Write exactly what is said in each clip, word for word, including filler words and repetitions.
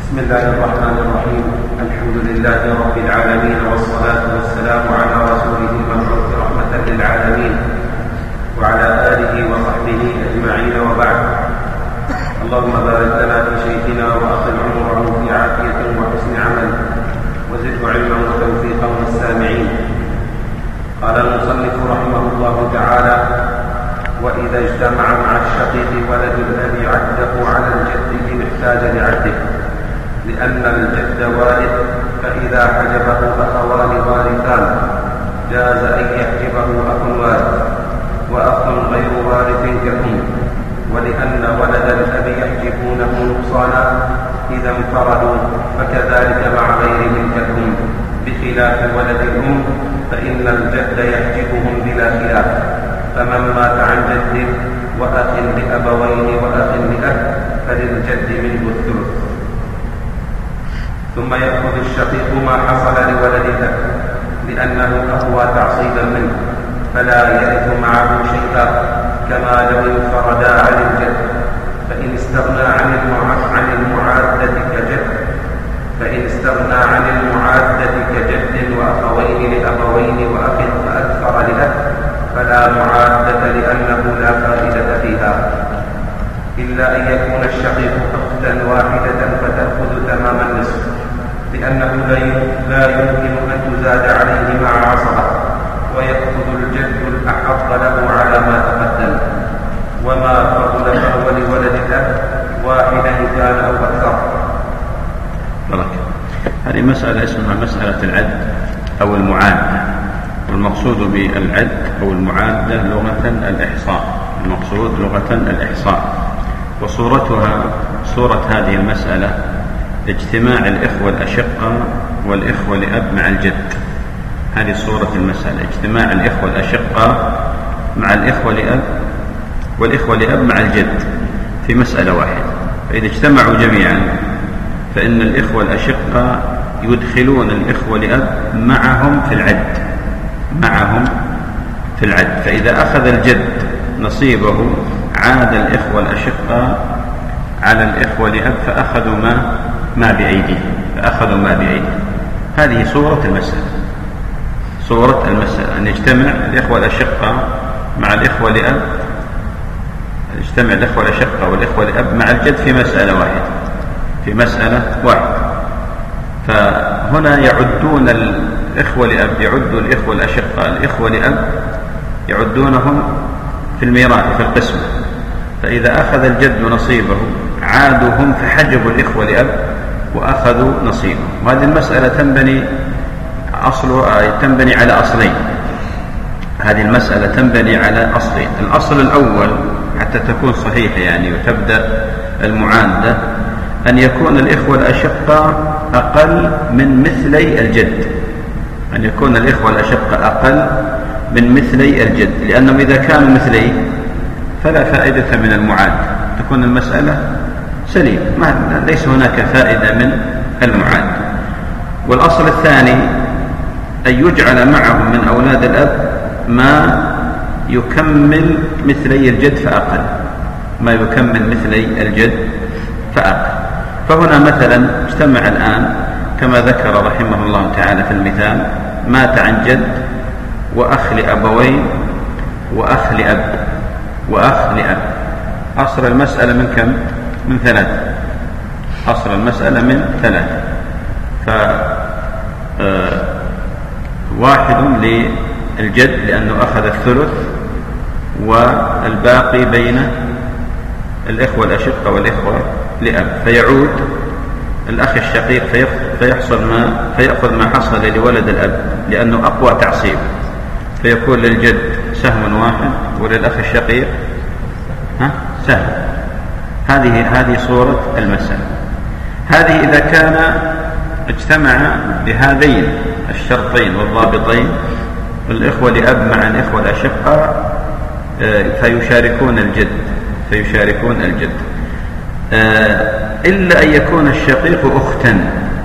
بسم الله الرحمن الرحيم. الحمد لله رب العالمين، والصلاة والسلام على رسوله المبعوث رحمة للعالمين وعلى آله وصحبه أجمعين، وبعد. اللهم بارك لنا في شيخنا وأطل عمره في عافية وحسن عمل، وزده علما وتوفيقا والسامعين. قال المصنف رحمه الله تعالى: وإذا اجتمع مع الشقيق ولد الأب عده على الجد إن احتاج لعده، لأن الجد وارث، فإذا حجبه أخوان وارثان جاز أن يحجبه أخ وارث وأخ غير وارث كالأم، ولأن ولد الأب يحجبونه نقصانا إذا انفردوا، فكذلك مع غيرهم كالأم، بخلاف ولد الأم فإن الجد يحجبهم بلا خلاف. فمن مات عن جد وأخ لأبوين وأخ لأب فللجد منه الثلث. ثم يأخذ الشقيق ما حصل لولد الأب لأنه أقوى تعصيبا منه، فلا يرث معه شيئا كما لو انفردا عن الجد. فإن استغنى عن عن المعادة كجد فإن استغنى عن المعادة كجد وأخوين لأبوين وأخ فأكثر لأب فلا معادة، لأنه لا فائدة فيها، إلا أن يكون الشقيق أختا واحدة فتأخذ تمام النصف، لأنه لا يمكن أن تزاد عليه مع عصبة، ويأخذ الجد الأحق له على ما تقدم. وما فضل فهو لولد الأب واحدا كان أو أكثر. بركة. هذه مسألة اسمها مسألة العد أو المعادة، والمقصود بالعد أو المعادة لغة الإحصاء، المقصود لغة الإحصاء. وصورتها صورة هذه المسألة اجتماع الإخوة الأشقة والإخوة لأب مع الجد. هذه صورة المسألة، اجتماع الإخوة الأشقة مع الإخوة لأب والإخوة لأب مع الجد في مسألة واحدة. فإذا اجتمعوا جميعا فإن الإخوة الأشقة يدخلون الإخوة لأب معهم في العد معهم في العد فإذا أخذ الجد نصيبه عاد الإخوة الأشقة على الإخوة لأب فأخذوا ما ما بأيديهم فأخذوا ما بأيديهم. هذه صورة المسألة صورة المسألة أن يجتمع الإخوة الأشقة مع الإخوة لأب يجتمع الإخوة الأشقة والإخوة لأب مع الجد في مسألة واحدة في مسألة واحدة. فهنا يعدون الإخوة لأب يعدوا الإخوة الأشقة الإخوة لأب يعدونهم في الميراث في القسمة، فإذا أخذ الجد نصيبه عادوا هم فحجبوا الإخوة لأب وأخذوا نصيبه. وهذه المسألة تنبني أصلها تنبني على أصلين هذه المسألة تنبني على أصلين. الأصل الأول حتى تكون صحيحة يعني وتبدأ المعادة أن يكون الإخوة الأشقة أقل من مثلي الجد أن يكون الإخوة الأشقة أقل من مثلي الجد لأنهم إذا كانوا مثلي فلا فائدة من المعادة، تكون المسألة سليمة، ما ليس هناك فائدة من المعادة. والأصل الثاني أن يجعل معهم من أولاد الأب ما يكمل مثلي الجد فأقل ما يكمل مثلي الجد فأقل. فهنا مثلا اجتمع الآن كما ذكر رحمه الله تعالى في المثال مات عن جد وأخ لأبوين وأخ لأب وأخ لأب. أصل المسألة من كم؟ من ثلاثة. أصل المسألة من ثلاثة. فواحد للجد لأنه أخذ الثلث، والباقي بين الإخوة الأشقة والإخوة لأب، فيعود الأخ الشقيق فيحصل ما فيأخذ ما حصل لولد الأب لأنه أقوى تعصيب، فيكون للجد سهم واحد وللأخ الشقيق ها سهم. هذه هذه صورة المسألة. هذه إذا كان اجتمع بهذين الشرطين والضابطين الإخوة لأب مع الإخوة الأشقة فيشاركون الجد فيشاركون الجد إلا أن يكون الشقيق أختا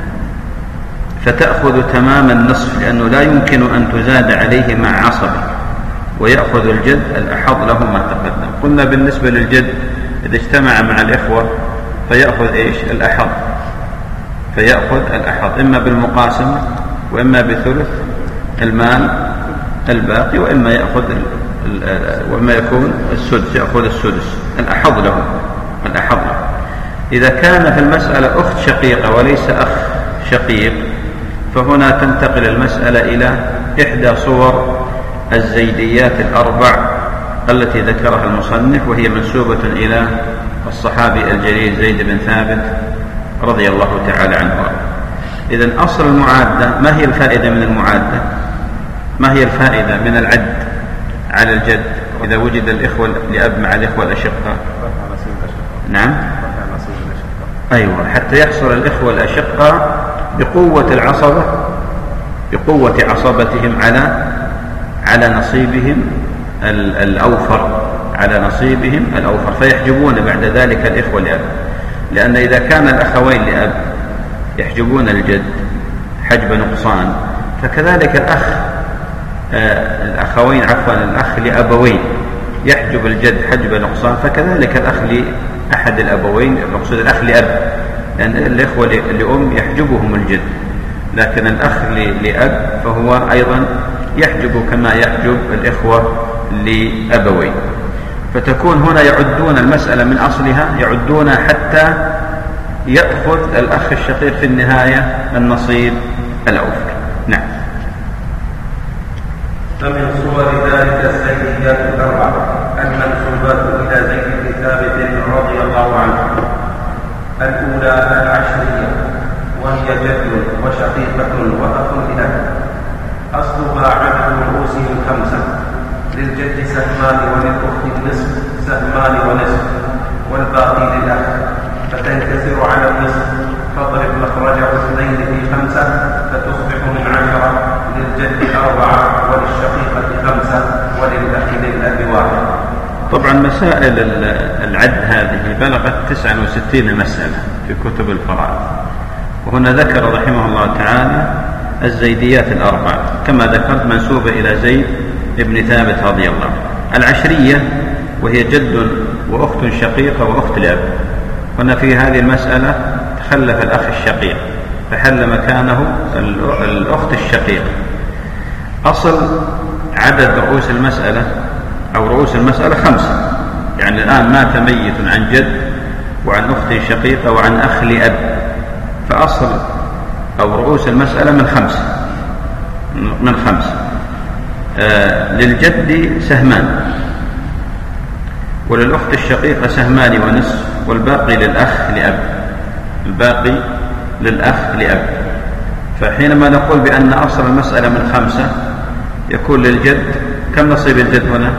فتأخذ تمام النصف، لأنه لا يمكن أن تزاد عليه مع عصبه، ويأخذ الجد الأحظ له ما تقدم. قلنا بالنسبة للجد إذا اجتمع مع الإخوة فيأخذ إيش؟ الأحظ فيأخذ الأحظ إما بالمقاسمة وإما بثلث المال الباقي، وإما يأخذ وإما يكون السدس، يأخذ السدس. الأحظ له الأحظ له. إذا كان في المسألة أخت شقيقة وليس أخ شقيق، فهنا تنتقل المسألة إلى إحدى صور الزيديات الأربع التي ذكرها المصنف، وهي منسوبة إلى الصحابي الجليل زيد بن ثابت رضي الله تعالى عنه. إذن أصل المعادة، ما هي الفائدة من المعادة؟ ما هي الفائدة من العد على الجد إذا وجد الإخوة لأب مع الإخوة الأشقة؟ نعم، أيوة، حتى يحصل الإخوة الأشقة بقوة العصبة، بقوة عصبتهم على على نصيبهم الأوفر، على نصيبهم الأوفر، فيحجبون بعد ذلك الإخوة لأب. لأن إذا كان الأخوين لأب يحجبون الجد حجب نقصان، فكذلك الأخ آه الأخوين عفوا الأخ لأبوين يحجب الجد حجب نقصان، فكذلك الأخ لأحد الأبوين، المقصود الأخ لأب، لأن الإخوة لأم يحجبهم الجد، لكن الأخ لأب فهو أيضا يحجب كما يحجب الإخوة لأبوين. فتكون هنا يعدون المسألة من أصلها، يعدون حتى يأخذ الأخ الشقيق في النهاية النصيب الأوفر. نعم. فمن صور ذلك الزيديات الأربع المنسوبات إلى زيد بن ثابت رضي الله عنه. الأولى العشرية، وهي جد وشقيقة وأخ لأب، أصلها عدد رؤوسهم خمسة، للجد سهمان وللأخت النصف سهمان ونصف، والباقي للأخ، فتنكسر على النصف، فاضرب مخرجه اثنين في خمسة فتصبح من عشرة، للجد أربعة وللشقيقة خمسة وللأخ للأب واحد. طبعا مسائل العد هذه بلغت تسعة وستين مسألة في كتب الفرائض، وهنا ذكر رحمه الله تعالى الزيديات الأربع كما ذكرت منسوبة إلى زيد ابن ثابت رضي الله عنه. العشرية وهي جد وأخت شقيقة وأخت لأب. هنا في هذه المسألة تخلف الأخ الشقيق فحل مكانه الأخت الشقيقة. أصل عدد رؤوس المسألة أو رؤوس المسألة خمسة، يعني الآن مات ميت عن جد وعن أخت شقيقة وعن أخ لأب، فأصل أو رؤوس المسألة من خمسة من خمسة آه للجد سهمان، وللأخت الشقيقة سهمان ونصف، والباقي للأخ لأب، الباقي للأخ لأب. فحينما نقول بأن أصل المسألة من خمسة يكون للجد كم نصيب الجد هنا؟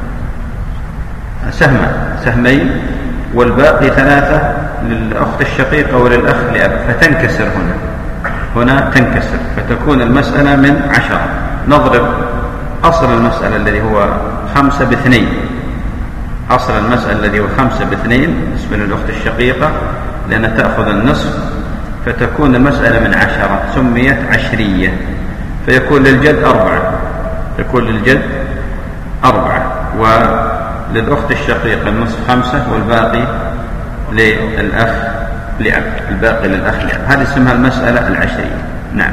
سهمان، سهمين، والباقي ثلاثة للأخت الشقيقة وللأخ لأب، فتنكسر هنا هنا تنكسر، فتكون المسألة من عشرة. نضرب أصل المسألة الذي هو خمسة باثنين، أصل المسألة الذي هو خمسة باثنين بالنسبة للأخت الشقيقة لأنها تأخذ النصف، فتكون المسألة من عشرة، سميت عشرية، فيكون للجد أربعة، يكون للجد أربعة، وللأخت الشقيقة النصف خمسة، والباقي للأخ لأب، الباقي للأخ لأب. هذه اسمها المسألة العشرية. نعم.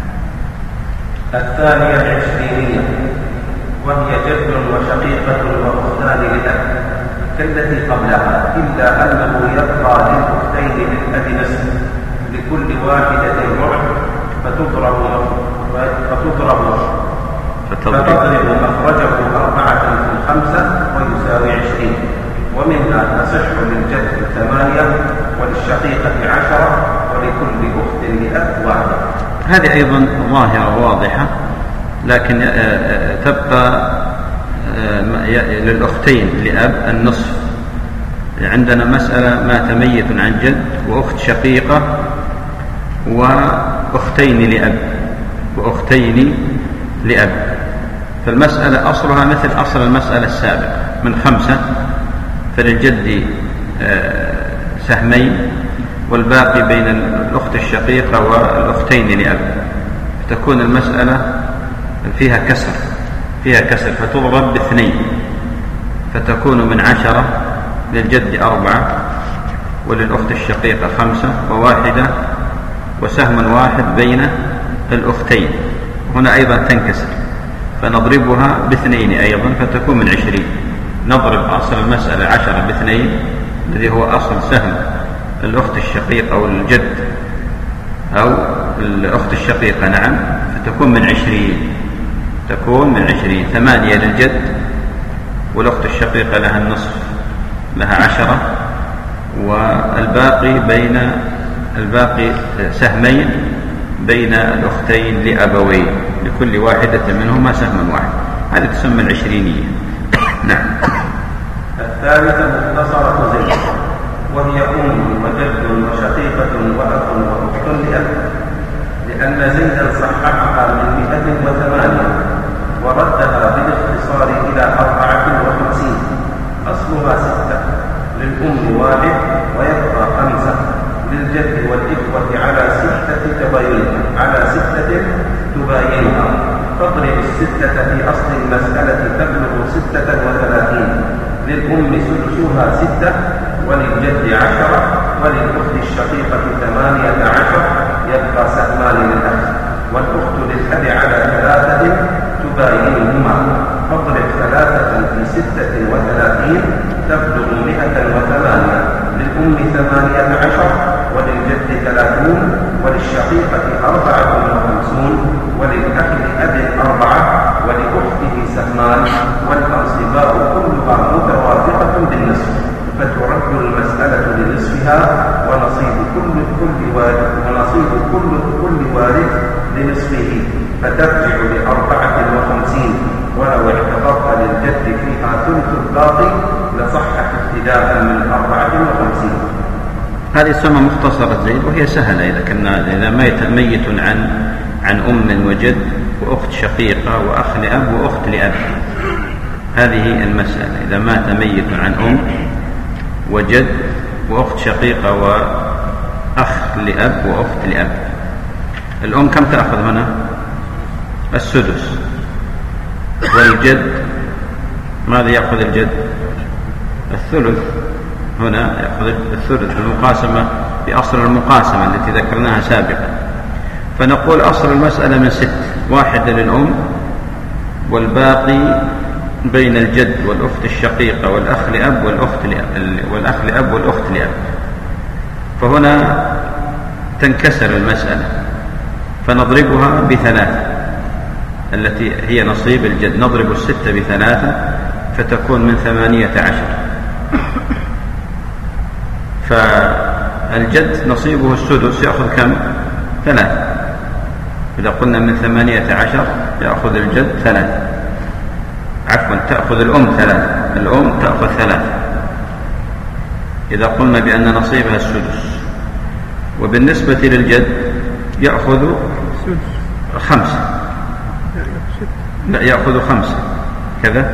الثانية العشرينية، وهي جد وشقيقة وأختان للأب كالتي قبلها، إلا أنه يبقى للأختين للأب نصف، لكل واحدة ربع، فتضرب فتضرب فتضرب مخرجه أربعة في الخمسة ويساوي عشرين، ومنها تصح للجد ثمانية وللشقيقة عشرة ولكل أخت لأب واحدة. هذه أيضا ظاهرة واضحة، لكن تبقى للأختين لأب النصف. عندنا مسألة مات ميت عن جد وأخت شقيقة وأختين لأب وأختين لأب، فالمسألة أصلها مثل أصل المسألة السابقة من خمسة، فللجد سهمين، والباقي بين الأخت الشقيقة والأختين لأب، فتكون المسألة فيها كسر فيها كسر فتضرب باثنين، فتكون من عشرة، للجد أربعة وللأخت الشقيقة خمسة وواحدة وسهم واحد بين الأختين، هنا أيضا تنكسر، فنضربها باثنين أيضا فتكون من عشرين. نضرب أصل المسألة عشرة باثنين الذي هو أصل سهم الأخت الشقيقة أو الجد أو الأخت الشقيقة، نعم، فتكون من عشرين، تكون من عشرين. ثمانية للجد والأخت الشقيقة لها النصف، لها عشرة، والباقي بين الباقي سهمين بين الأختين لأبوين، لكل واحدة منهما سهم واحد، هذه تسمى العشرينية. نعم. الثالثة مختصرة زيد، وهي أم وجد وشقيقة وأخ وأخت لأب، لأن زيدا صححها من مئة وثمانية وردها بالاختصار إلى أربعة وخمسين. أصلها ستة، للأم واحد ويبقى خمسة، للجد والإخوة على ستة تباينها على ستة تباينها. تضرب الستة في أصل المسألة تبلغ ستة وثلاثين. للأم سدسها ستة، وللجد عشرة، وللأخت الشقيقة ثمانية عشر، يبقى سهمان للأخ، والأخت للأب على ثلاثة تباينهما. تضرب ثلاثة في ستة وثلاثين تبلغ مئة وثمانية. للأم ثمانية عشر، وللجد ثلاثون، وللشقيقة أربعة وخمسون، وللأخ لأب أربعة، ولأخته سهمان. والأنصباء كلها متوافقة بالنصف، فترد المسألة لنصفها، ونصيب كل كل وارث ونصيب كل كل وارث لنصفه، فترجع لأربعة وخمسين. ولو اعتبرت للجد فيها ثلث الباقي لصحت ابتداء من أربعة وخمسين. هذه تسمى مختصرة زيد، وهي سهلة إذا كنا إذا ميت ميت عن عن أم وجد وأخت شقيقة وأخ لأب وأخت لأب. هذه المسألة إذا مات ميت عن أم وجد وأخت شقيقة وأخ لأب وأخت لأب. الأم كم تأخذ هنا؟ السدس. والجد ماذا يأخذ الجد؟ الثلث. هنا يأخذ الثلث المقاسمة بأصل المقاسمة التي ذكرناها سابقا. فنقول أصل المسألة من ست، واحدة للأم والباقي بين الجد والأخت الشقيقة والأخ لأب والأخت لأب والأخ لأب والأخت لأب. فهنا تنكسر المسألة فنضربها بثلاثة التي هي نصيب الجد. نضرب الستة بثلاثة فتكون من ثمانية عشر. فالجد نصيبه السدس يأخذ كم؟ ثلاثة. إذا قلنا من ثمانية عشر يأخذ الجد ثلاثة، عفوا تأخذ الأم ثلاثة، الأم تأخذ ثلاثة إذا قلنا بأن نصيبها السدس. وبالنسبة للجد يأخذ خمسة، لا يأخذ خمسة كذا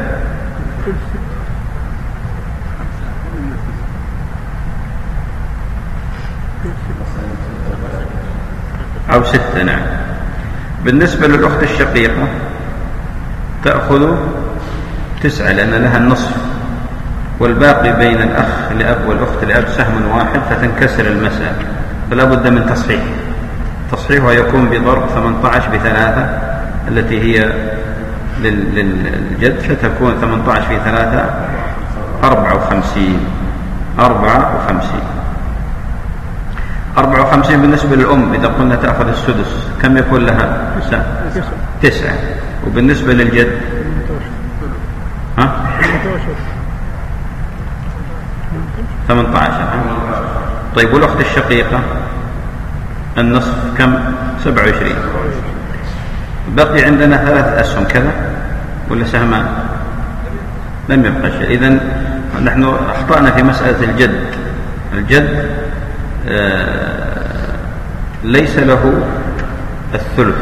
أو ستة، نعم. بالنسبة للأخت الشقيقة تأخذ تسعة لأن لها النصف، والباقي بين الأخ لأب والأخت لأب سهم واحد، فتنكسر المسألة. فلا بد من تصحيح. تصحيحها يكون بضرب ثمانية عشر بثلاثة التي هي للجد، فتكون ثمانية عشر في ثلاثة أربعة وخمسين. أربعة وخمسين أربعة وخمسين بالنسبة للأم إذا قلنا تأخذ السدس كم يكون لها؟ تسعة. وبالنسبة للجد ها؟ ثمانية عشر. طيب والأخت الشقيقة النصف كم؟ سبعة وعشرين. بقي عندنا ثلاث أسهم كذا ولا سهمان؟ لم يبقى شيء. إذن نحن أخطأنا في مسألة الجد. الجد آه ليس له الثلث.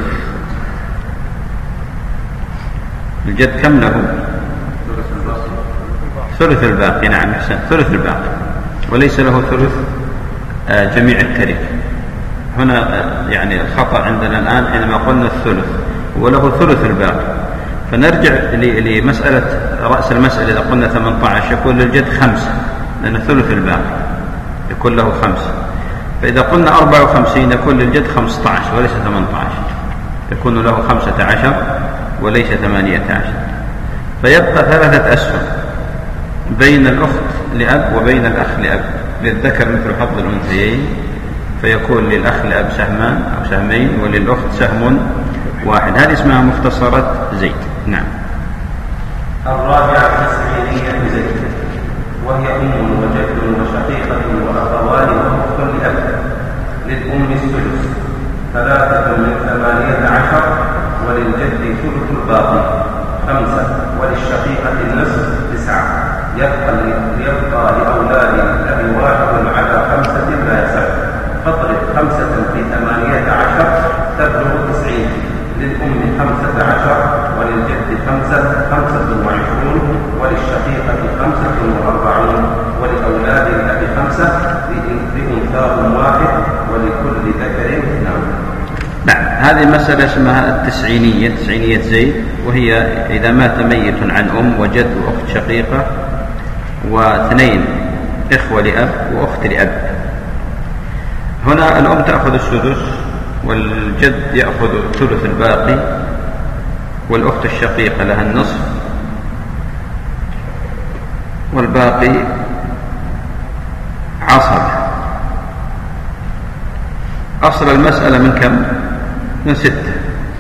الجد كم له؟ ثلث الباقي. نعم أحسن، ثلث الباقي، وليس له ثلث آه جميع التركة. هنا آه يعني الخطأ عندنا الآن حينما قلنا الثلث وله ثلث الباقي. فنرجع لمسألة رأس المسألة. إذا قلنا ثمانية عشر يكون للجد خمسة لأن ثلث الباقي يكون له خمسة. فإذا قلنا أربعة وخمسين يكون للجد خمسة عشر وليس ثمانية عشر، يكون له خمسة عشر وليس ثمانية عشر. فيبقى ثلاثة أسهم بين الأخت لأب وبين الأخ لأب، للذكر مثل حظ الأنثيين، فيكون للأخ لأب سهمان أو سهمين وللأخت سهم واحد. هذه اسمها مختصرة زيد. نعم. الرابعة تسعينية زيد، وهي أم وجد وشقيقة وأخوان وأخت لأب. للأم الثلث ثلاثة من ثمانية عشر، وللجد ثلث الباقي خمسة، وللشقيقة النصف تسعة. يبقى يبقى لأولاد الأب واحد على خمسة لا يسع، فاضرب خمسة في ثمانية عشر تبلغ تسعين. للأم خمسة عشر، وللجد خمسة خمسة وعشرون، وللشقيقة خمسة وأربعون، ولأولاد الأب خمسة لأنثاهم واحد، ولكل ذكر اثنان. نعم. هذه مسألة اسمها التسعينية، تسعينية زيد، وهي إذا مات ميت عن أم وجد وأخت شقيقة واثنين إخوة لأب وأخت لأب. هنا الأم تأخذ السدس، والجد يأخذ ثلث الباقي، والأخت الشقيقة لها النصف، والباقي عصب. أصل المسألة من كم؟ من ستة.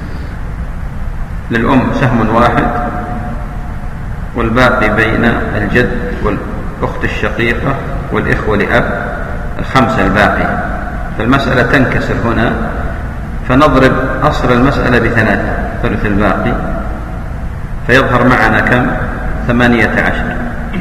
للأم سهم واحد، والباقي بين الجد والأخت الشقيقة والإخوة لأب الخمسة الباقي. فالمسألة تنكسر هنا، فنضرب أصل المسألة بثلاثة، ثلث الباقي، فيظهر معنا كم؟ ثمانية عشر.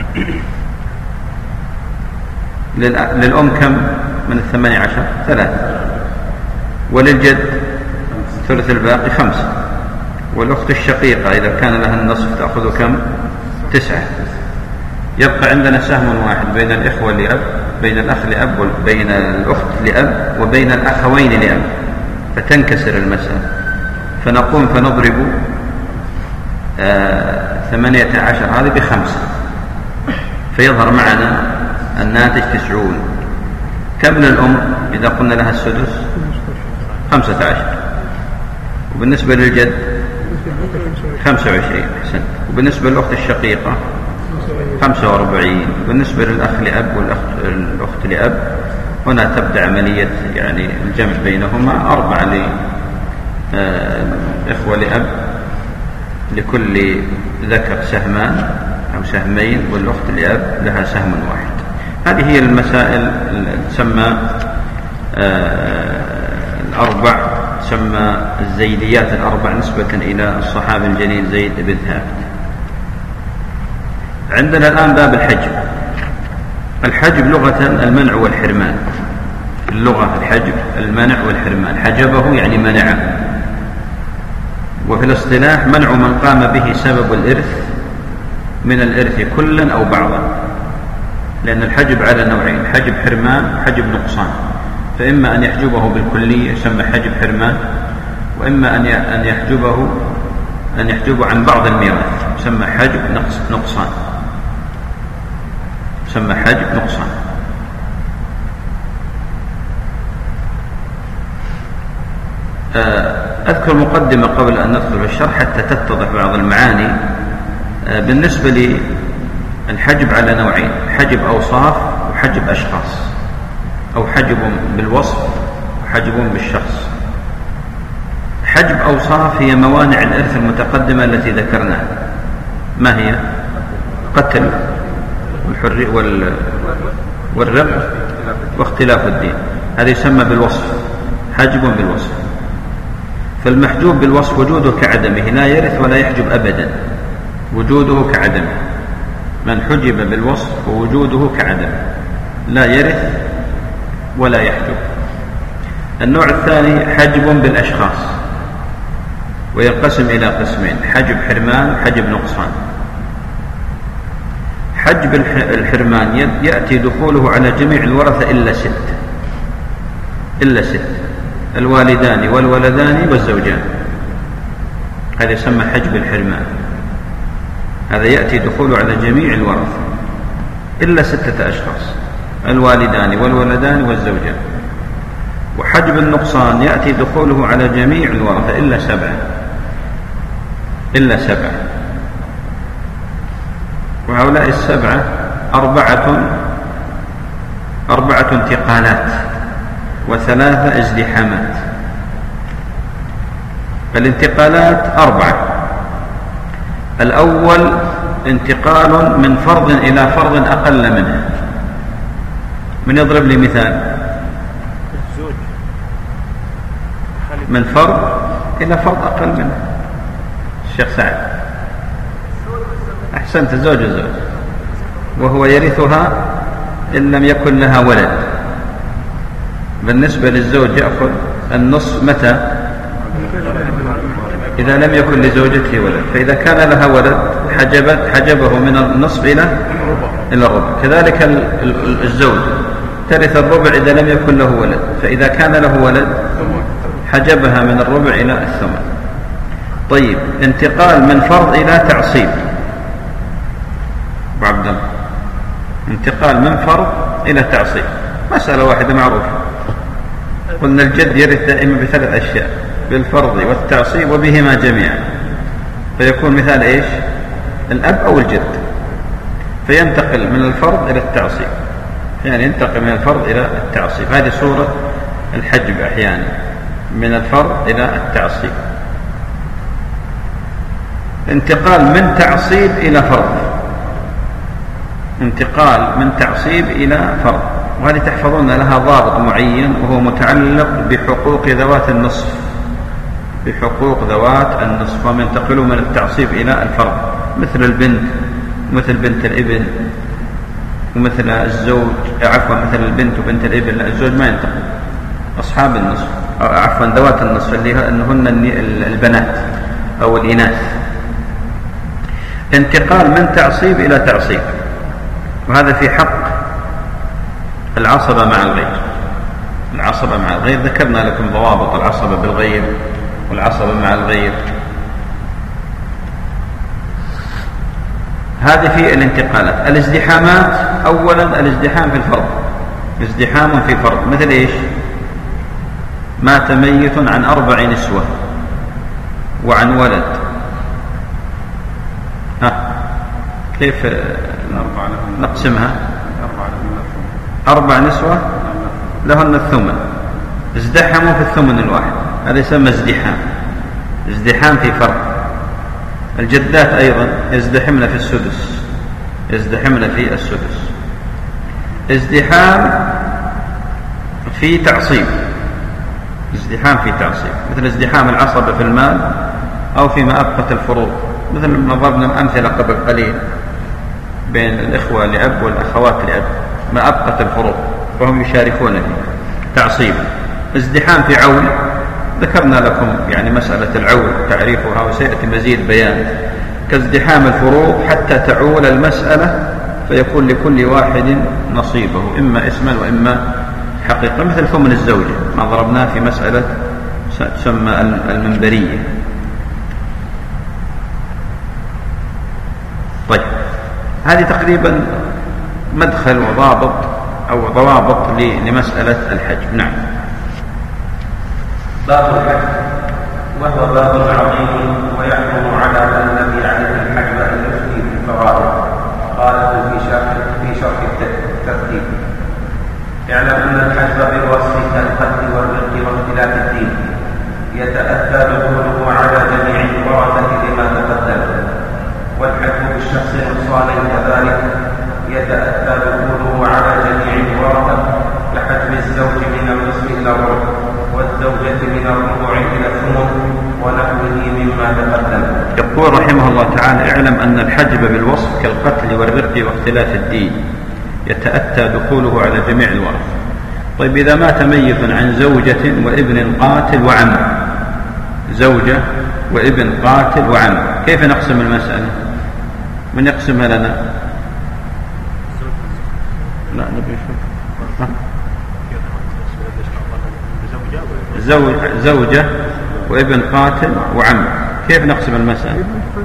للأم كم من الثمانية عشر؟ ثلاثة. وللجد ثلث الباقي خمسة. والأخت الشقيقة إذا كان لها النصف تأخذ كم؟ تسعة. يبقى عندنا سهم واحد بين الإخوة لأب، بين الأخ لأب وبين الأخت لأب وبين الأخوين لأب، فتنكسر المسألة. فنقوم فنضرب آه ثمانية عشر هذه بخمسة، فيظهر معنا الناتج تسعون. كم للأم إذا قلنا لها السدس؟ خمسة عشر. وبالنسبة للجد خمسة وعشرين. أحسنت. وبالنسبة للأخت الشقيقة خمسة وأربعين. وبالنسبة للأخ لأب والأخت لأب هنا تبدأ عملية يعني الجمع بينهما، أربعة لإخوة لأب، لكل ذكر سهمان أو سهمين، والأخت لأب لها سهم واحد. هذه هي المسائل تسمى الأربع، تسمى الزيديات الأربع نسبة إلى الصحابي الجليل زيد بن ثابت. عندنا الآن باب الحجب. الحجب لغة المنع والحرمان، اللغة الحجب المنع والحرمان. حجبه يعني منعه، وفي الاصطلاح منع من قام به سبب الإرث من الإرث كلا أو بعضا، لأن الحجب على نوعين: حجب حرمان وحجب نقصان. فإما أن يحجبه بالكلية يسمى حجب حرمان، وإما أن يحجبه أن يحجبه عن بعض الميراث يسمى حجب نقصان، يسمى حجب نقصان. أذكر مقدمة قبل أن ندخل في الشرح حتى تتضح بعض المعاني. بالنسبة للحجب على نوعين: حجب أوصاف وحجب أشخاص، أو حجب بالوصف وحجب بالشخص. حجب أوصاف هي موانع الإرث المتقدمة التي ذكرناها. ما هي؟ قتل والحر والرق واختلاف الدين. هذا يسمى بالوصف، حجب بالوصف. فالمحجوب بالوصف وجوده كعدمه، لا يرث ولا يحجب أبدا، وجوده كعدمه. من حجب بالوصف ووجوده كعدمه، لا يرث ولا يحجب. النوع الثاني حجب بالأشخاص، وينقسم إلى قسمين: حجب حرمان وحجب نقصان. حجب الحرمان يأتي دخوله على جميع الورثة إلا ست، إلا ست: الوالدان والولدان والزوجان. هذا يسمى حجب الحرمان، هذا يأتي دخوله على جميع الورثة إلا ستة أشخاص: الوالدان والولدان والزوجان. وحجب النقصان يأتي دخوله على جميع الورثة إلا سبعة إلا سبعة وهؤلاء السبعة أربعة أربعة انتقالات وثلاثة ازدحامات. الانتقالات أربعة. الأول انتقال من فرض إلى فرض أقل منه. من يضرب لي مثال؟ من فرض إلى فرض أقل منه. الشيخ سعد. أحسنت. الزوج الزوج وهو يرثها إن لم يكن لها ولد. بالنسبة للزوج يأخذ النصف متى؟ إذا لم يكن لزوجته ولد. فإذا كان لها ولد حجبت حجبه من النصف إلى إلى الربع. كذلك الزوج ترث الربع إذا لم يكن له ولد. فإذا كان له ولد حجبها من الربع إلى الثمن. طيب انتقال من فرض إلى تعصيب. أبو عبد الله انتقال من فرض إلى تعصيب مسألة واحدة معروفة. قلنا الجد يرث دائما بثلاث أشياء: بالفرض والتعصيب وبهما جميعا. فيكون مثال إيش؟ الأب أو الجد. فينتقل من الفرض إلى التعصيب، يعني ينتقل من الفرض إلى التعصيب. هذه صورة الحجب أحيانا، من الفرض إلى التعصيب. انتقال من تعصيب إلى فرض، انتقال من تعصيب إلى فرض. وهذه تحفظون لها ضابط معين وهو متعلق بحقوق ذوات النصف، بحقوق ذوات النصف. وهم ينتقلون من التعصيب إلى الفرض، مثل البنت مثل بنت الابن ومثل الزوج، عفوا مثل البنت وبنت الابن. لا، الزوج ما ينتقل. أصحاب النصف عفوا ذوات النصف اللي هن البنات أو الإناث. انتقال من تعصيب إلى تعصيب، وهذا في حق العصبة مع الغير. العصبة مع الغير ذكرنا لكم ضوابط العصبة بالغير والعصبة مع الغير. هذه في الانتقالات. الازدحامات، أولا الازدحام في الفرض، ازدحام في فرض. مثل إيش؟ مات ميت عن أربع نسوة وعن ولد. ها كيف نقسمها؟ أربع نسوة لهن الثمن، ازدحموا في الثمن الواحد، هذا يسمى ازدحام. ازدحام في فرض. الجدات أيضا يزدحمن في السدس، يزدحمن في السدس. ازدحام في تعصيب، ازدحام في تعصيب، مثل ازدحام العصبة في المال أو فيما أبقت الفروض، مثل ما ضربنا أمثلة قبل قليل بين الإخوة لأب والأخوات لأب، ما أبقت الفروض فهم يشاركون فيه تعصيب. ازدحام في عول، ذكرنا لكم يعني مسألة العول تعريفها وسيأتي مزيد بيان. كازدحام الفروض حتى تعول المسألة فيكون لكل واحد نصيبه، إما اسما وإما حقيقة، مثل ثمن الزوجة ما ضربناه في مسألة تسمى المنبرية. طيب هذه تقريبا مدخل وضابط أو ضوابط لمسألة الحج. نعم. باب الحج، وهو باب عظيم ويحكم على من لم يعرف الحج أن يفتي في الفرائض. قاله في شرح في شرح الترتيب: اعلم أن الحج بالوصف كالقتل والرق واختلاف الدين يتأتى دخوله على جميع الورثة لما تقدم، والحج بالشخص نقصان كذلك يتأتى دخوله على جميع الورثة كحجم الزوج من النصف إلى الربع والزوجة من الربع إلى الثمن ونحوه مما تقدم. يقول رحمه الله تعالى: اعلم أن الحجب بالوصف كالقتل والرق واختلاف الدين يتأتى دخوله على جميع الورثة. طيب إذا مات ميت عن زوجة وابن قاتل وعم، زوجة وابن قاتل وعم، كيف نقسم المسألة؟ من يقسمها لنا؟ لا نبي نشوف. زوج زوجة وابن قاتل وعم، كيف نقسم المسألة؟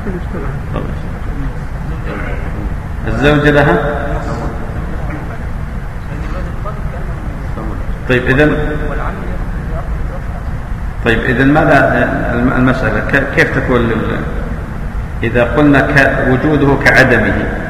الزوجة لها. طيب إذن طيب إذا ماذا المسألة كيف تكون إذا قلنا وجوده كعدمه؟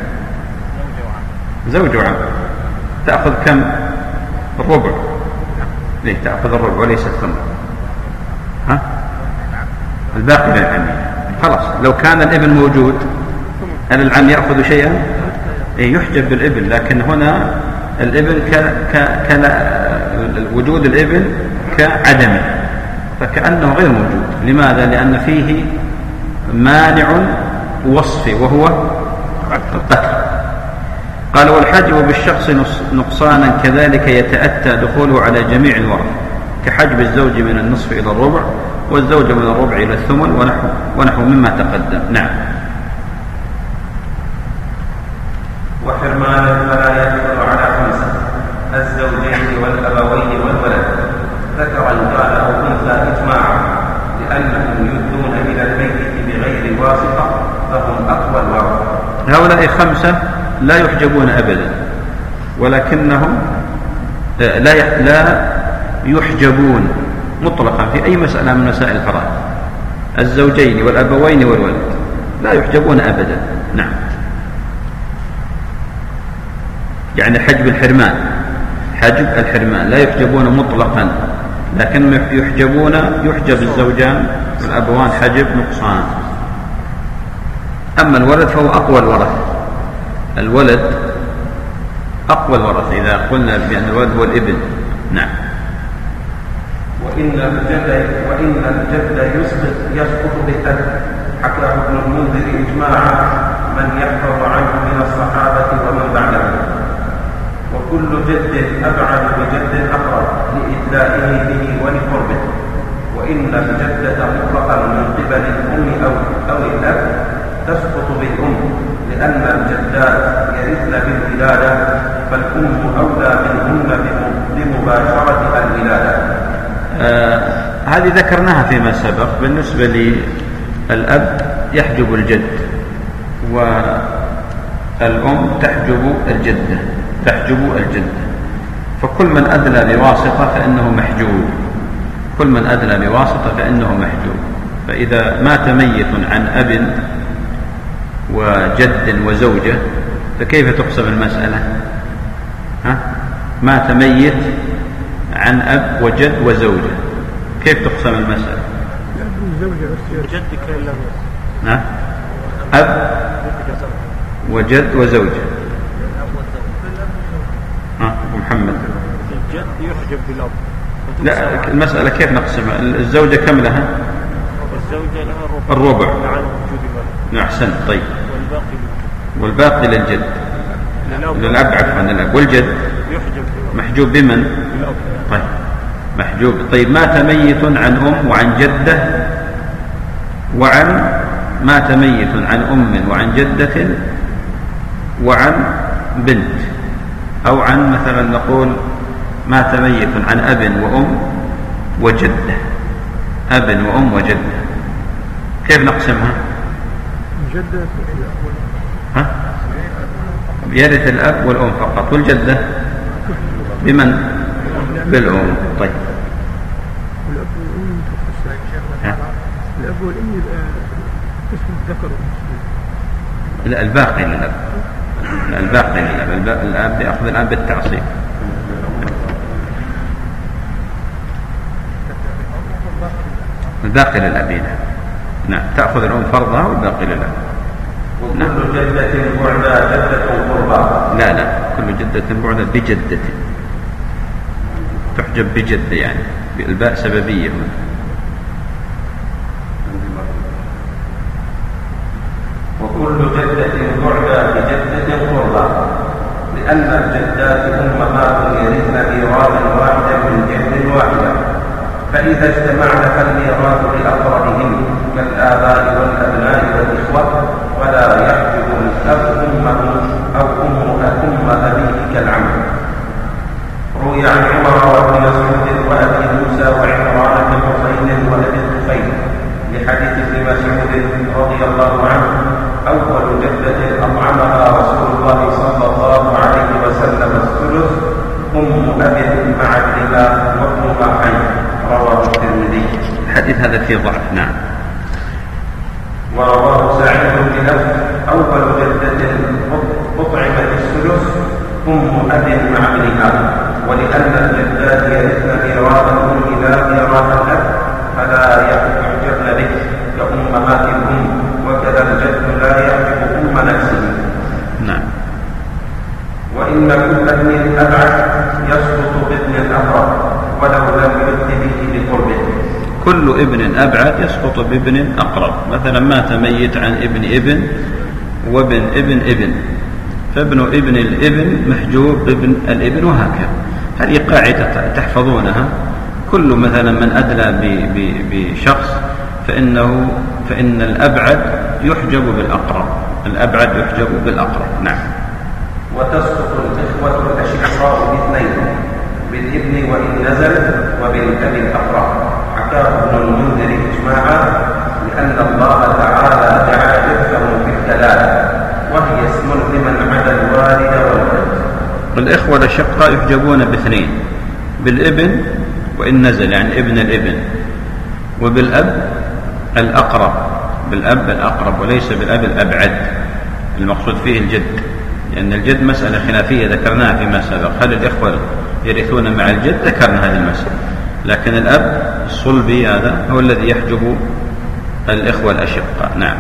زوج وعم تأخذ كم؟ الربع. ليه تأخذ الربع وليس الثمن؟ ها؟ الباقي للعم. خلاص لو كان الابن موجود هل العم يأخذ شيئا؟ يحجب بالابن، لكن هنا الابن ك... ك... ك... وجود الابن كعدمه، فكأنه غير موجود. لماذا؟ لأن فيه مانع وصفي وهو القتل. قال والحجب بالشخص نقصانا كذلك يتأتى دخوله على جميع الورث، كحجب الزوج من النصف إلى الربع والزوج من الربع إلى الثمن ونحو, ونحو مما تقدم. نعم. وحرمان فلا يدخل على خمسة: الزوجين والأبوين والولد ذكرا كان أو أنثى إجماعا، لأنهم يدون إلى الميت بغير واسطة فهم أقوى الورثة. هؤلاء خمسة لا يحجبون أبدا، ولكنهم لا لا يحجبون مطلقا في أي مسألة من مسائل الفرائض. الزوجين والأبوين والولد لا يحجبون أبدا. نعم. يعني حجب الحرمان، حجب الحرمان لا يحجبون مطلقا، لكن يحجبون يحجب الزوجان والأبوان حجب نقصان. أما الولد فهو أقوى الورث. الولد أقوى الورث إذا قلنا بأن الولد هو الابن. نعم. وإن الجد وإن الجد يسقط يسقط بالأب، حكاه ابن المنذر إجماعا من يحفظ عنه من الصحابة ومن بعدهم، وكل جد أبعد بجد أقرب لإدلائه به ولقربه. وإن الجدة مطلقا من قبل الأم أو أو الأب تسقط بالأم، لأن الجدات يرثن بالولادة، فالأم أولى منهن بمباشرة الولادة. آه هذه ذكرناها فيما سبق. بالنسبة للأب يحجب الجد، والأم تحجب الجدة تحجب الجدة فكل من أدلى بواسطة فإنه محجوب، كل من أدلى بواسطة فإنه محجوب. فإذا مات ميت عن أب وجد وزوجة فكيف تقسم المسألة؟ ها؟ مات ميت عن أب وجد وزوجة، كيف تقسم المسألة؟ نعم. أب وجد وزوجة. ها أبو محمد. الجد يحجب بالأب. لا المسألة كيف نقسمها؟ الزوجة كم لها؟ الزوجة لها الربع. نعم أحسنت. طيب. والباقي والباقي للجد. للجد للأب عفوا للأب. والجد محجوب بمن؟ بالأب. طيب محجوب. طيب مات ميت عن أم وعن جدة وعن مات ميت عن أم وعن جدة وعن بنت، أو عن مثلا نقول مات ميت عن أب وأم وجدة، أب وأم وجدة، كيف نقسمها؟ جدة ها؟ يرث الأب والأم فقط، والجدة بمن؟ بالأم. طيب والأب والأم الأب والأم يبقى اسم الذكر والأنثى. لا الباقي للأب، لا الباقي للأب، الأب يأخذ الآن بالتعصيب. الباقي للأب. نعم تأخذ الأم فرضها والباقي للأب. نعم. وكل جدة بعد جدة قربى. لا لا كل جدة بعد بجدة، تحجب بجدة يعني الباء سببية هنا. وكل جدة بعد بجدة قربى، لأن الجدات أمهات يرثن ميراثا واحدا من جد واحدة، فإذا اجتمعن فالميراث لأقربهن كالآباء والأبناء والإخوة، ولا يحجب الأب أمه أو أم أم أبيه كالعم. روي عن عمر وابن مسعود وأبي موسى وعمران بن حسين وأبي الطفيل لحديث ابن مسعود رضي الله عنه: أول جدة أطعمها رسول الله صلى الله عليه وسلم الثلث أم أبي مع الربا وابن معين. رواه الترمذي. فيه ضعف. نعم. ورواه سعيد بلفظ أول جدة أطعمت الثلث أم أب مع ابنها، ولأن الجدات يرثن ميراث الأم لا ميراث الأب فلا يعجبن به كأمهات الأم، وكذا الجد لا يعجب أم نفسه. نعم. وإن كل ابن أبعد يسقط بابن أقرب ولو لم يؤت به بقربه. كل ابن أبعد يسقط بابن أقرب. مثلا مات ميت عن ابن ابن وابن ابن ابن، فابن ابن الابن محجوب بابن الابن، وهكذا. هذه قاعدة تحفظونها. كل مثلا من أدلى بشخص فإنه فإن الأبعد يحجب بالأقرب، الأبعد يحجب بالأقرب. نعم. وتسقط الإخوة الأشقاء باثنين، بالابن وإن نزل وبالأب الأقرب، حكاه ابن المنذر إجماعا، لأن الله تعالى جعل إرثهم في الكلام، وهي اسم لمن عدا الوالد والولد. الإخوة الأشقاء يحجبون باثنين، بالابن وإن نزل يعني ابن الابن، وبالأب الأقرب، بالأب الأقرب وليس بالأب الأبعد المقصود فيه الجد، لأن الجد مسألة خلافية ذكرناها فيما سبق، هل الإخوة يرثون مع الجد؟ ذكرنا هذه المسألة. لكن الأب الصلبي هذا هو الذي يحجب الإخوة الأشقاء. نعم.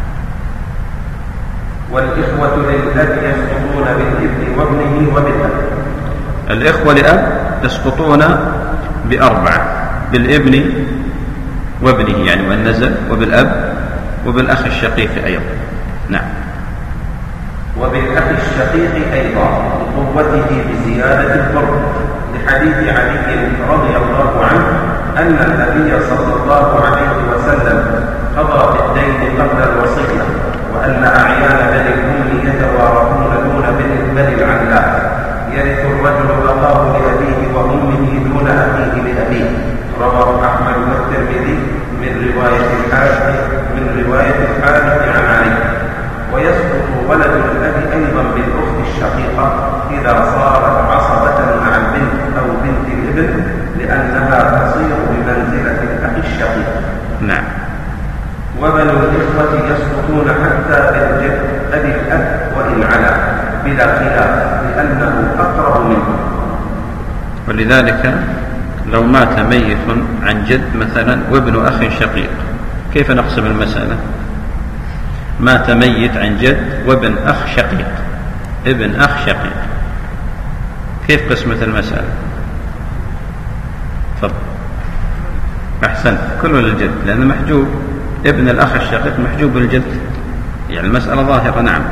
والإخوة للأب يسقطون بالابن وابنه وبالأب. الإخوة لأب يسقطون بأربعة، بالابن وابنه يعني وإن نزل، وبالأب، وبالأخ الشقيق أيضا. نعم. وبالأخ الشقيق أيضا لقوته بزيادة القرب، لحديث علي رضي الله عنه أن النبي صلى الله عليه وسلم قضى بالدين قبل الوصية، وأن أعيان بني الأم يتوارثون دون بني العلاء، يرث الرجل أخاه لأبيه وأمه دون أخيه لأبيه. رواه أحمد والترمذي من رواية الحارث من رواية الحارث عن علي. ويسقط ولد الأب أيضا بالأخت الشقيقة إذا صارت عصبة مع البنت أو بنت الابن، لأنها تصير بمنزلة الأخ الشقيق. نعم. وبنو الإخوة يسقطون حتى بالجد أبي الأب وإن علا بلا خلاف، لأنه أقرب منه. ولذلك لو مات ميت عن جد مثلا وابن أخ شقيق، كيف نقسم المسألة؟ مات ميت عن جد وابن أخ شقيق، ابن أخ شقيق، كيف قسمة المسألة؟ تفضل. أحسنت. كله للجد، لأنه محجوب، ابن الأخ الشقيق محجوب للجد، يعني المسألة ظاهرة. نعم.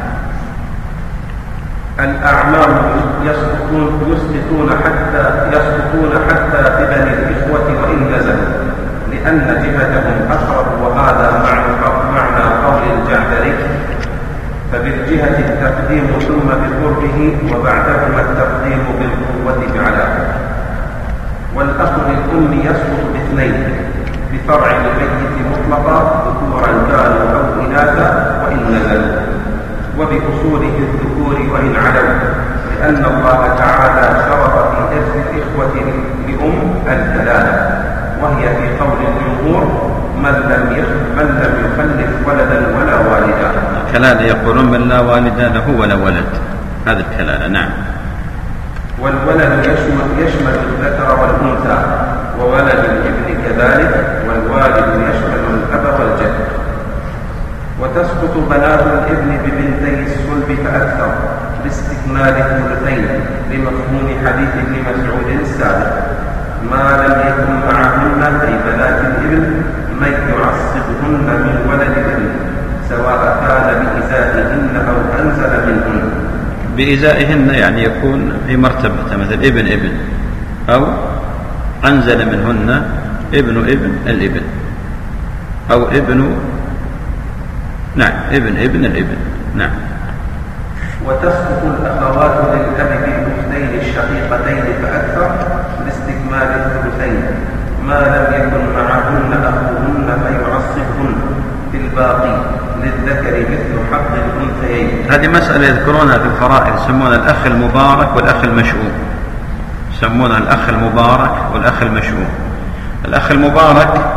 الأعمام يسقطون يسقطون حتى يسقطون حتى ببني الإخوة وإن نزلوا، لأن جهتهم أقرب، وهذا معنى قول الجعفري، فبالجهة التقديم ثم بقربه، وبعدهما التقديم بالقوة بعلاه. والأخ للأم يسقط باثنين، بفرع الميت مطلقا ذكورا كانوا أو إناثا وإن نزلوا، وبأصوله الذكور وإن علوا، لأن الله تعالى شرط في إرث الإخوة لأم الكلالة، وهي في قول الجمهور من لم من لم يخلف ولدا ولا والدا. الكلالة يقولون من لا والد له ولا ولد، هذا الكلالة. نعم. والولد يشمل, يشمل الذكر والأنثى، وولد الابن كذلك، والوالد يشمل الأب والجد. وتسقط بنات الابن ببنتي الصلب فأكثر باستكمال الثلثين، لمفهوم حديث ابن مسعود السابق، ما لم يكن معهن أي بنات الابن من يعصبهن من ولد الابن، سواء كان بإزائهن أو أنزل منهن. بإزائهن يعني يكون في مرتبة مثل ابن ابن، أو أنزل منهن ابن ابن الابن، أو ابن نعم ابن ابن الابن. نعم. وتسقط الأخوات للأب بالأختين الشقيقتين فأكثر لاستكمال الثلثين، ما لم يكن معهن أخوهن فيعصبهن، في الباقي للذكر مثل حظ الأنثيين. هذه مسألة يذكرونها في الفرائض، يسمونها الأخ المبارك والأخ المشؤوم، يسمونها الأخ المبارك والأخ المشؤوم. الأخ المبارك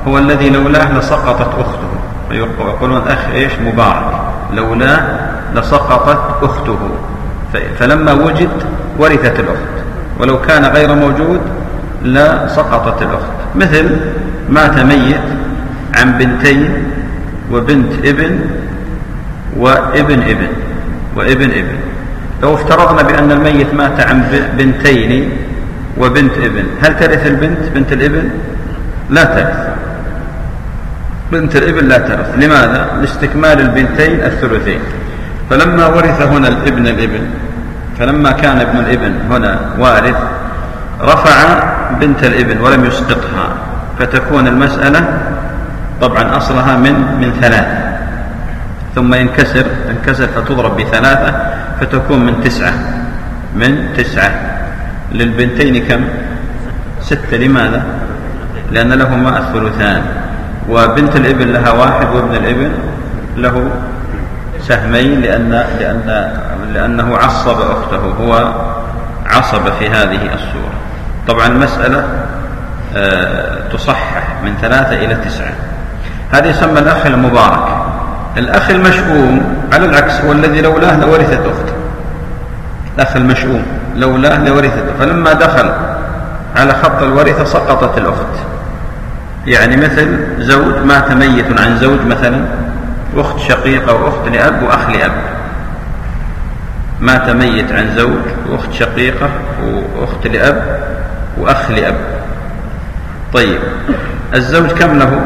هو الذي لولاه لسقطت أخته، ويقولون أخ إيش مبارك، لولاه لسقطت أخته، فلما وجد ورثت الأخت، ولو كان غير موجود لسقطت الأخت. مثل مات ميت عن بنتين وبنت ابن وابن ابن وابن ابن، لو افترضنا بأن الميت مات عن بنتين وبنت ابن، هل ترث البنت بنت الابن؟ لا ترث، بنت الابن لا ترث. لماذا؟ لاستكمال البنتين الثلثين. فلما ورث هنا الابن الابن، فلما كان ابن الابن هنا وارث رفع بنت الابن ولم يسقطها، فتكون المسألة طبعا أصلها من من ثلاثة، ثم ينكسر انكسر فتضرب بثلاثة فتكون من تسعة من تسعة. للبنتين كم؟ ستة. لماذا؟ لأن لهما الثلثان، وبنت الابن لها واحد وابن الابن له سهمين، لأن لأن لأنه عصب أخته، هو عصب في هذه الصورة. طبعا المسألة آه تصحح من ثلاثة إلى تسعة. هذا يسمى الأخ المبارك. الأخ المشؤوم على العكس هو الذي لولاه لورثت أخته. الأخ المشؤوم لولاه لورثت، فلما دخل على خط الورثة سقطت الأخت. يعني مثل زوج مات ميت عن زوج مثلا، أخت شقيقة وأخت لأب وأخ لأب. مات ميت عن زوج وأخت شقيقة وأخت لأب وأخ لأب. طيب الزوج كم له؟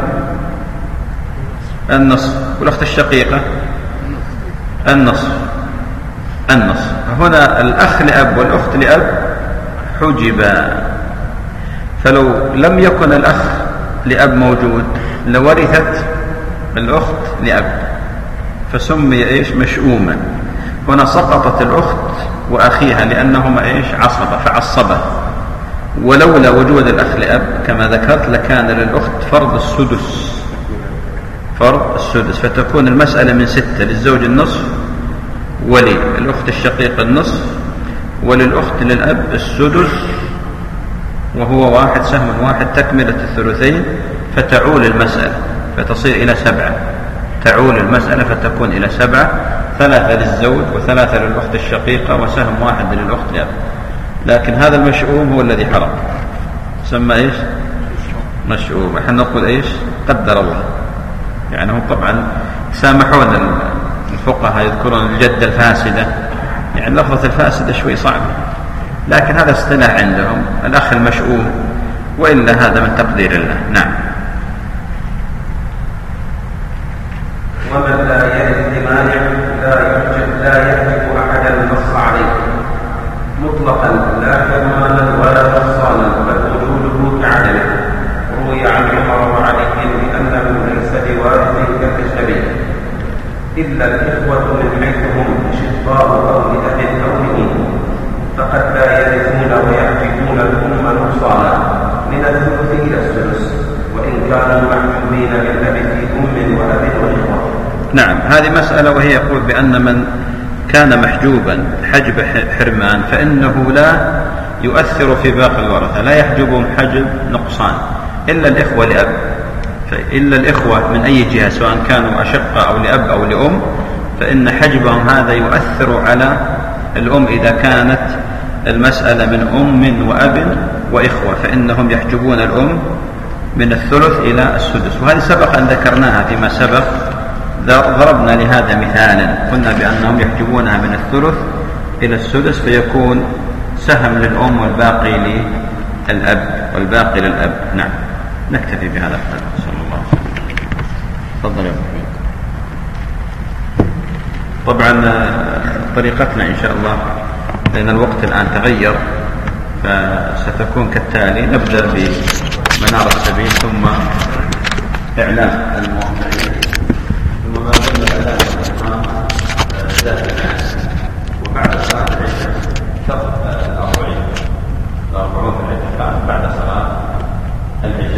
النصف، والأخت الشقيقة النصف النصف. هنا الأخ لأب والأخت لأب حجبا، فلو لم يكن الأخ لأب موجود لورثت الأخت لأب، فسمي إيش؟ مشؤوما. هنا سقطت الأخت وأخيها لأنهما إيش؟ عصبة، فعصبه. ولولا وجود الأخ لأب كما ذكرت لكان للأخت فرض السدس، فرض السدس، فتكون المسألة من ستة، للزوج النصف، وللأخت الشقيقة النصف، وللأخت للأب السدس، وهو واحد سهم واحد تكملة الثلثين، فتعول المسألة فتصير إلى سبعة. تعول المسألة فتكون إلى سبعة، ثلاثة للزوج وثلاثة للأخت الشقيقة وسهم واحد للأخت لأب. لكن هذا المشؤوم هو الذي حرم، سمى إيش؟ مشؤوم. احنا نقول إيش؟ قدر الله. يعني هم طبعا سامحون الفقهاء يذكرون الجدة الفاسدة، يعني لفظة الفاسدة شوي صعبة، لكن هذا اصطلاح عندهم الأخ المشؤوم، وإلا هذا من تقدير الله. نعم. ومن لا يرث بمانع لا يحجب لا يحجب أحدا النص عليه مطلقا، لا كمالا ولا نقصانا، بل وجوده كعدله. روي عن عمر وعلي بأنه ليس بوارث كالشبيه إلا الإخوة من حيث هم شقاء أو لأب أو لأم، فقد لا يرثون ويحجبون الأم نقصانا من الثلث إلى السدس، وإن كانوا محجوبين بالأب في أم وأب وإخوة. نعم، هذه مسألة، وهي يقول بأن من كان محجوبا حجب حرمان فإنه لا يؤثر في باقي الورثة، لا يحجبهم حجب نقصان إلا الإخوة لأب. إلا الإخوة من أي جهة سواء كانوا أشقة أو لأب أو لأم، فإن حجبهم هذا يؤثر على الأم إذا كانت المسألة من أم وأب وإخوة، فإنهم يحجبون الأم من الثلث إلى السدس. وهذه سبق أن ذكرناها فيما سبق، ضربنا لهذا مثالا، قلنا بأنهم يحجبونها من الثلث إلى السدس، فيكون سهم للأم والباقي للأب والباقي للأب. نعم، نكتفي بهذا القدر. صلى الله عليه وسلم. تفضل يا أبو. طبعا طريقتنا إن شاء الله لأن الوقت الآن تغير، فستكون كالتالي: نبدأ بمنار السبيل، ثم إعلام الموقعين، ثم ما بين الأذان والإقامة ذات الناس، وبعد صلاة العشاء الأربعين الأربعون في الاعتكاف بعد صلاة العشاء.